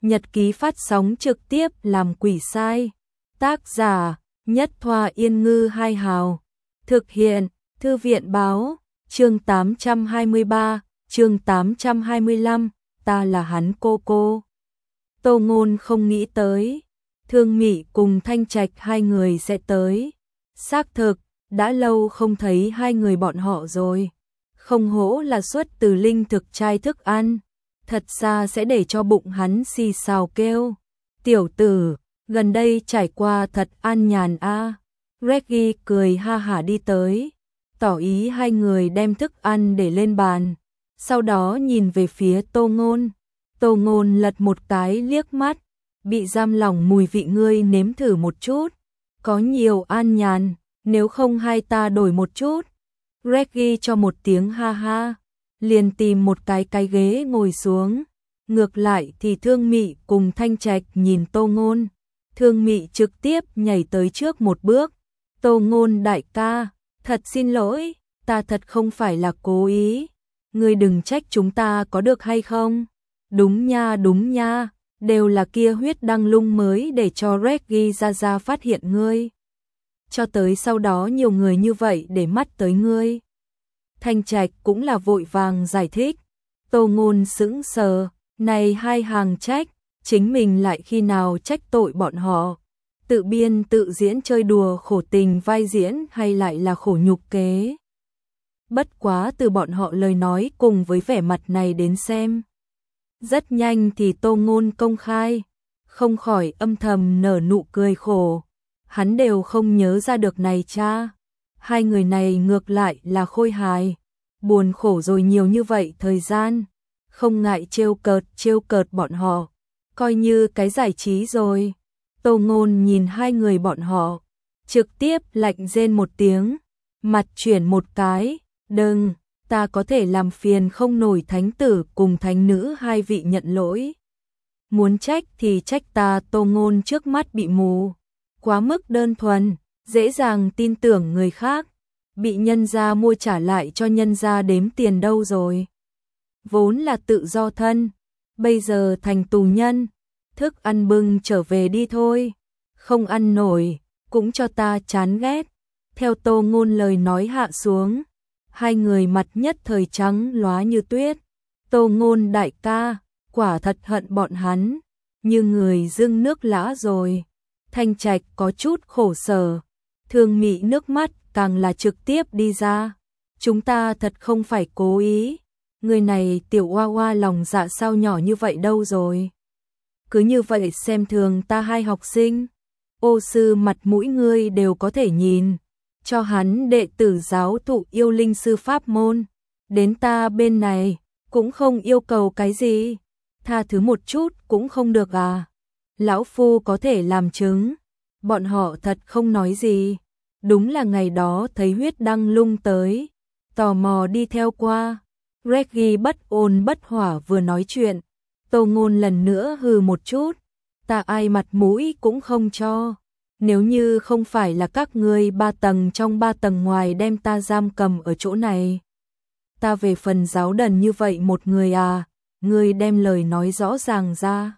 Nhật ký phát sóng trực tiếp làm quỷ sai. Tác giả Nhất Thoa Yên Ngư Hai Hào. Thực hiện Thư viện Báo. Chương 823, chương 825, ta là hắn cô. Tô Ngôn không nghĩ tới Thương Mị cùng Thanh Trạch hai người sẽ tới. Xác thực, đã lâu không thấy hai người bọn họ rồi. Không hổ là xuất từ linh thực trai thức ăn, thật ra sẽ để cho bụng hắn xì xào kêu. Tiểu tử, gần đây trải qua thật an nhàn a. Reggie cười ha hả đi tới, tỏ ý hai người đem thức ăn để lên bàn. Sau đó nhìn về phía Tô Ngôn. Tô Ngôn lật một cái liếc mắt, bị giam lỏng mùi vị ngươi nếm thử một chút. Có nhiều an nhàn, nếu không hai ta đổi một chút. Reggie cho một tiếng ha ha, liền tìm một cái ghế ngồi xuống. Ngược lại thì Thương Mị cùng Thanh Trạch nhìn Tô Ngôn. Thương Mị trực tiếp nhảy tới trước một bước. Tô Ngôn đại ca, thật xin lỗi, ta thật không phải là cố ý. Ngươi đừng trách chúng ta có được hay không? Đúng nha, đều là kia huyết đăng lung mới để cho Reggie ra phát hiện ngươi. Cho tới sau đó nhiều người như vậy để mắt tới ngươi. Thanh Trạch cũng là vội vàng giải thích. Tô Ngôn sững sờ, này hai hàng trách, chính mình lại khi nào trách tội bọn họ. Tự biên tự diễn chơi đùa khổ tình vai diễn hay lại là khổ nhục kế. Bất quá từ bọn họ lời nói cùng với vẻ mặt này đến xem. Rất nhanh thì Tô Ngôn công khai, không khỏi âm thầm nở nụ cười khổ. Hắn đều không nhớ ra được này cha. Hai người này ngược lại là khôi hài, buồn khổ rồi nhiều như vậy thời gian, không ngại trêu cợt bọn họ, coi như cái giải trí rồi. Tô Ngôn nhìn hai người bọn họ, trực tiếp lạnh rên một tiếng, mặt chuyển một cái, đừng, ta có thể làm phiền không nổi thánh tử cùng thánh nữ hai vị nhận lỗi. Muốn trách thì trách ta. Tô Ngôn trước mắt bị mù, quá mức đơn thuần, dễ dàng tin tưởng người khác, bị nhân gia mua trả lại cho nhân gia đếm tiền đâu rồi. Vốn là tự do thân, bây giờ thành tù nhân, thức ăn bưng trở về đi thôi, không ăn nổi, cũng cho ta chán ghét. Theo Tô Ngôn lời nói hạ xuống, hai người mặt nhất thời trắng lóa như tuyết. Tô Ngôn đại ca, quả thật hận bọn hắn, như người dưng nước lã rồi. Thanh Trạch có chút khổ sở, Thương Mị nước mắt càng là trực tiếp đi ra. Chúng ta thật không phải cố ý, người này tiểu oa oa lòng dạ sao nhỏ như vậy đâu rồi. Cứ như vậy xem thường ta hai học sinh. Ô sư mặt mũi ngươi đều có thể nhìn, cho hắn đệ tử giáo thụ yêu linh sư pháp môn. Đến ta bên này, cũng không yêu cầu cái gì, tha thứ một chút cũng không được à. Lão phu có thể làm chứng. Bọn họ thật không nói gì. Đúng là ngày đó thấy huyết đăng lung tới, tò mò đi theo qua. Reggie bất ôn bất hỏa vừa nói chuyện, Tô Ngôn lần nữa hừ một chút. Ta ai mặt mũi cũng không cho. Nếu như không phải là các ngươi 3 tầng trong 3 tầng ngoài đem ta giam cầm ở chỗ này, ta về phần giáo đần như vậy một người à. Ngươi đem lời nói rõ ràng ra.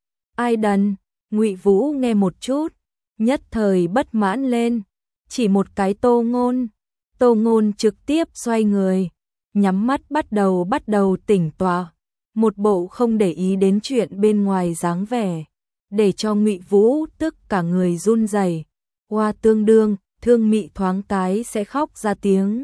Ai đần? Ngụy Vũ nghe một chút, nhất thời bất mãn lên, chỉ một cái Tô Ngôn. Tô Ngôn trực tiếp xoay người, nhắm mắt bắt đầu tỉnh tọa, một bộ không để ý đến chuyện bên ngoài dáng vẻ, để cho Ngụy Vũ tức cả người run rẩy. Hoa tương đương, Thương Mị thoáng cái sẽ khóc ra tiếng,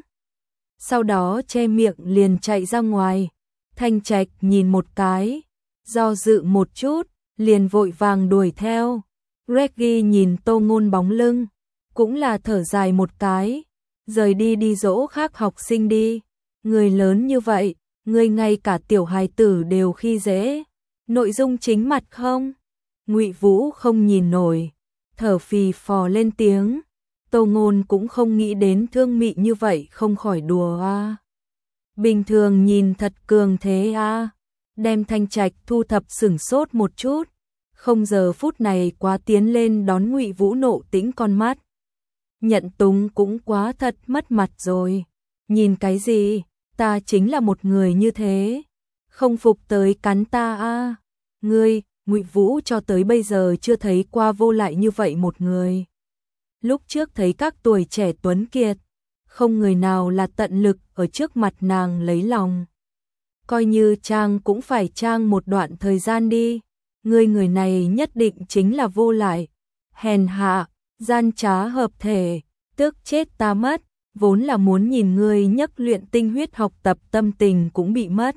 sau đó che miệng liền chạy ra ngoài. Thanh Trạch nhìn một cái, do dự một chút, liền vội vàng đuổi theo. Reggie nhìn Tô Ngôn bóng lưng, cũng là thở dài một cái, rời đi dỗ khác học sinh đi. Người lớn như vậy, người ngay cả tiểu hài tử đều khi dễ. Nội dung chính mặt không? Ngụy Vũ không nhìn nổi, thở phì phò lên tiếng. Tô Ngôn cũng không nghĩ đến Thương Mị như vậy, không khỏi đùa à. Bình thường nhìn thật cường thế à. Đem Thanh Trạch thu thập sửng sốt một chút, không giờ phút này quá tiến lên đón Ngụy Vũ nộ tĩnh con mắt. Nhận túng cũng quá thật mất mặt rồi. Nhìn cái gì, ta chính là một người như thế, không phục tới cắn ta à. Ngươi, Ngụy Vũ cho tới bây giờ chưa thấy qua vô lại như vậy một người. Lúc trước thấy các tuổi trẻ tuấn kiệt, không người nào là tận lực ở trước mặt nàng lấy lòng. Coi như trang cũng phải trang một đoạn thời gian đi. Người này nhất định chính là vô lại, hèn hạ, gian trá hợp thể, tức chết ta mất, vốn là muốn nhìn ngươi nhấc luyện tinh huyết học tập tâm tình cũng bị mất.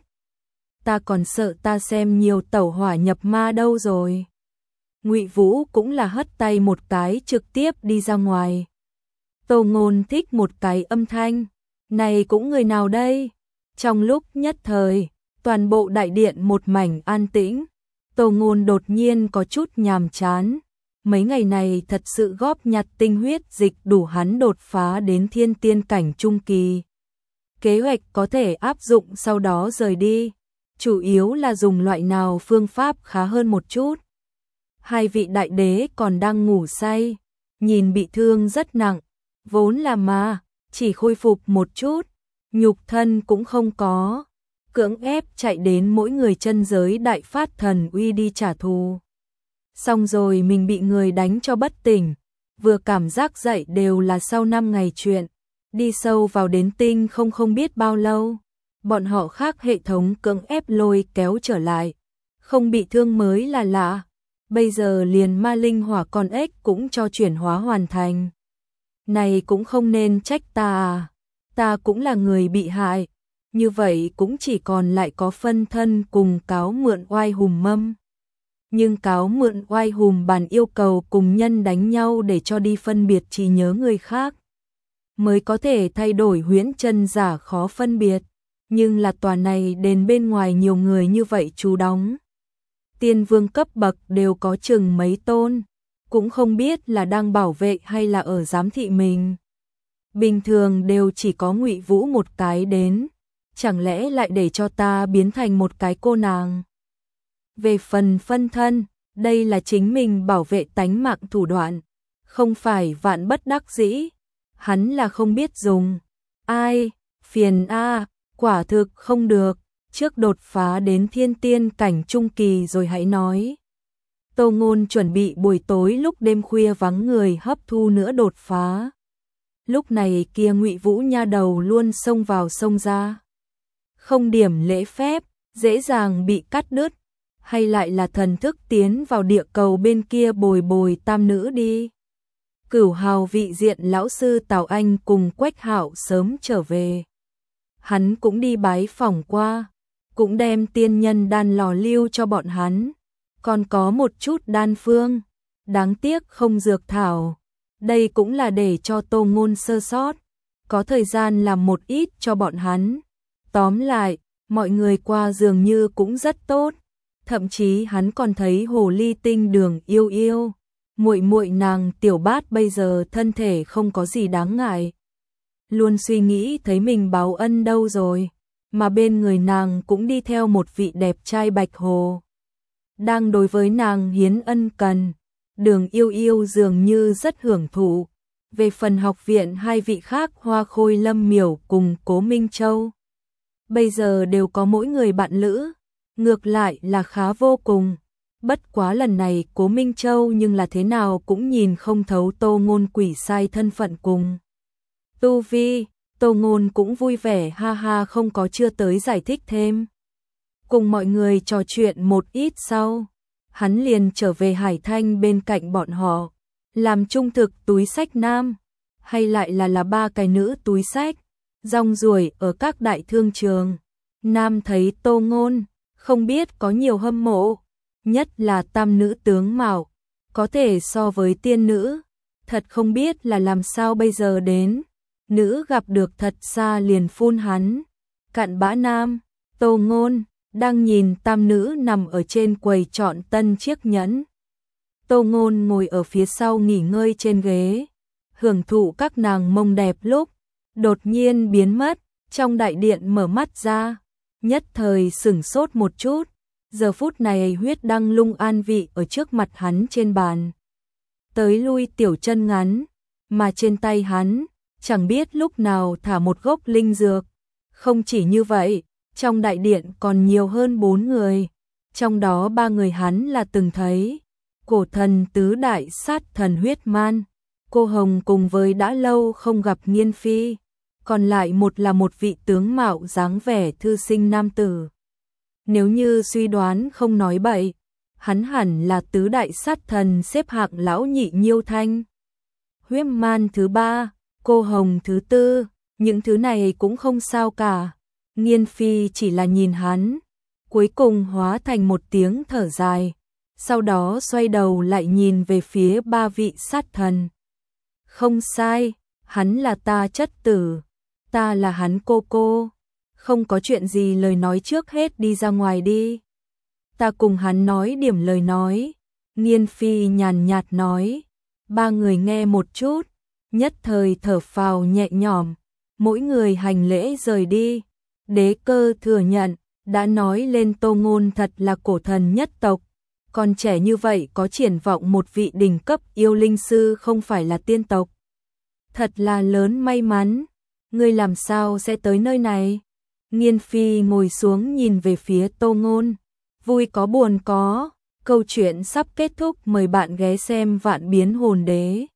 Ta còn sợ ta xem nhiều tẩu hỏa nhập ma đâu rồi. Ngụy Vũ cũng là hất tay một cái trực tiếp đi ra ngoài. Tô Ngôn thích một cái âm thanh, này cũng người nào đây? Trong lúc nhất thời, toàn bộ đại điện một mảnh an tĩnh. Tô Ngôn đột nhiên có chút nhàm chán. Mấy ngày này thật sự góp nhặt tinh huyết dịch đủ hắn đột phá đến thiên tiên cảnh trung kỳ. Kế hoạch có thể áp dụng sau đó rời đi. Chủ yếu là dùng loại nào phương pháp khá hơn một chút. Hai vị đại đế còn đang ngủ say, nhìn bị thương rất nặng, vốn là mà, chỉ khôi phục một chút, nhục thân cũng không có. Cưỡng ép chạy đến mỗi người chân giới đại phát thần uy đi trả thù. Xong rồi mình bị người đánh cho bất tỉnh, vừa cảm giác dậy đều là sau 5 ngày chuyện, đi sâu vào đến tinh không biết bao lâu. Bọn họ khác hệ thống cưỡng ép lôi kéo trở lại, không bị thương mới là lạ. Bây giờ liền ma linh hỏa con ếch cũng cho chuyển hóa hoàn thành. Này cũng không nên trách ta à, ta cũng là người bị hại. Như vậy cũng chỉ còn lại có phân thân cùng cáo mượn oai hùm mâm. Nhưng cáo mượn oai hùm bàn yêu cầu cùng nhân đánh nhau để cho đi phân biệt trí nhớ người khác. Mới có thể thay đổi huyễn chân giả khó phân biệt. Nhưng là tòa này đền bên ngoài nhiều người như vậy chú đóng. Tiên vương cấp bậc đều có chừng mấy tôn. Cũng không biết là đang bảo vệ hay là ở giám thị mình. Bình thường đều chỉ có Ngụy Vũ một cái đến. Chẳng lẽ lại để cho ta biến thành một cái cô nàng? Về phần phân thân, đây là chính mình bảo vệ tánh mạng thủ đoạn, không phải vạn bất đắc dĩ. Hắn là không biết dùng. Ai, phiền a, quả thực không được, trước đột phá đến thiên tiên cảnh trung kỳ rồi hãy nói. Tô Ngôn chuẩn bị buổi tối lúc đêm khuya vắng người hấp thu nữa đột phá. Lúc này kia Ngụy Vũ nha đầu luôn xông vào xông ra. Không điểm lễ phép, dễ dàng bị cắt đứt, hay lại là thần thức tiến vào địa cầu bên kia bồi tam nữ đi. Cửu Hào vị diện lão sư Tào Anh cùng Quách Hạo sớm trở về. Hắn cũng đi bái phỏng qua, cũng đem tiên nhân đan lò lưu cho bọn hắn, còn có một chút đan phương, đáng tiếc không dược thảo. Đây cũng là để cho Tô Ngôn sơ sót, có thời gian làm một ít cho bọn hắn. Tóm lại, mọi người qua dường như cũng rất tốt, thậm chí hắn còn thấy hồ ly tinh Đường Yêu Yêu, muội muội nàng Tiểu Bát bây giờ thân thể không có gì đáng ngại. Luôn suy nghĩ thấy mình báo ân đâu rồi, mà bên người nàng cũng đi theo một vị đẹp trai Bạch Hồ. Đang đối với nàng hiến ân cần, Đường Yêu Yêu dường như rất hưởng thụ. Về phần học viện hai vị khác Hoa Khôi Lâm Miểu cùng Cố Minh Châu, bây giờ đều có mỗi người bạn lữ, ngược lại là khá vô cùng. Bất quá lần này Cố Minh Châu nhưng là thế nào cũng nhìn không thấu Tô Ngôn quỷ sai thân phận cùng tu vi. Tô Ngôn cũng vui vẻ ha ha, không có chưa tới giải thích thêm. Cùng mọi người trò chuyện một ít sau, hắn liền trở về Hải Thanh bên cạnh bọn họ, làm trung thực túi sách nam, hay lại là ba cái nữ túi sách, rong ruổi ở các đại thương trường. Nam thấy Tô Ngôn, không biết có nhiều hâm mộ, nhất là tam nữ tướng mạo, có thể so với tiên nữ, thật không biết là làm sao bây giờ đến. Nữ gặp được thật xa liền phun hắn. Cặn bã nam, Tô Ngôn đang nhìn tam nữ nằm ở trên quầy chọn tân chiếc nhẫn. Tô Ngôn ngồi ở phía sau nghỉ ngơi trên ghế, hưởng thụ các nàng mông đẹp lúc đột nhiên biến mất, trong đại điện mở mắt ra, nhất thời sửng sốt một chút. Giờ phút này huyết đăng lung an vị ở trước mặt hắn trên bàn, tới lui tiểu chân ngắn, mà trên tay hắn chẳng biết lúc nào thả một gốc linh dược. Không chỉ như vậy, trong đại điện còn nhiều hơn 4 người, trong đó 3 người hắn là từng thấy, cổ thần tứ đại sát thần huyết man, cô Hồng cùng với đã lâu không gặp Nghiên Phi, còn lại một là một vị tướng mạo dáng vẻ thư sinh nam tử. Nếu như suy đoán không nói bậy, hắn hẳn là tứ đại sát thần xếp hạng lão nhị Nhiêu Thanh. Huyết man thứ 3, cô Hồng thứ 4, những thứ này cũng không sao cả. Nghiên Phi chỉ là nhìn hắn, cuối cùng hóa thành một tiếng thở dài, sau đó xoay đầu lại nhìn về phía 3 vị sát thần. Không sai, hắn là ta chất tử, ta là hắn cô, không có chuyện gì lời nói trước hết đi ra ngoài đi. Ta cùng hắn nói điểm lời nói, Nghiên Phi nhàn nhạt nói, 3 người nghe một chút, nhất thời thở phào nhẹ nhõm, mỗi người hành lễ rời đi. Đế Cơ thừa nhận, đã nói lên Tô Ngôn thật là cổ thần nhất tộc, còn trẻ như vậy có triển vọng một vị đỉnh cấp yêu linh sư không phải là tiên tộc. Thật là lớn may mắn, ngươi làm sao sẽ tới nơi này? Nghiên Phi ngồi xuống nhìn về phía Tô Ngôn, vui có buồn có, câu chuyện sắp kết thúc, mời bạn ghé xem Vạn Biến Hồn Đế.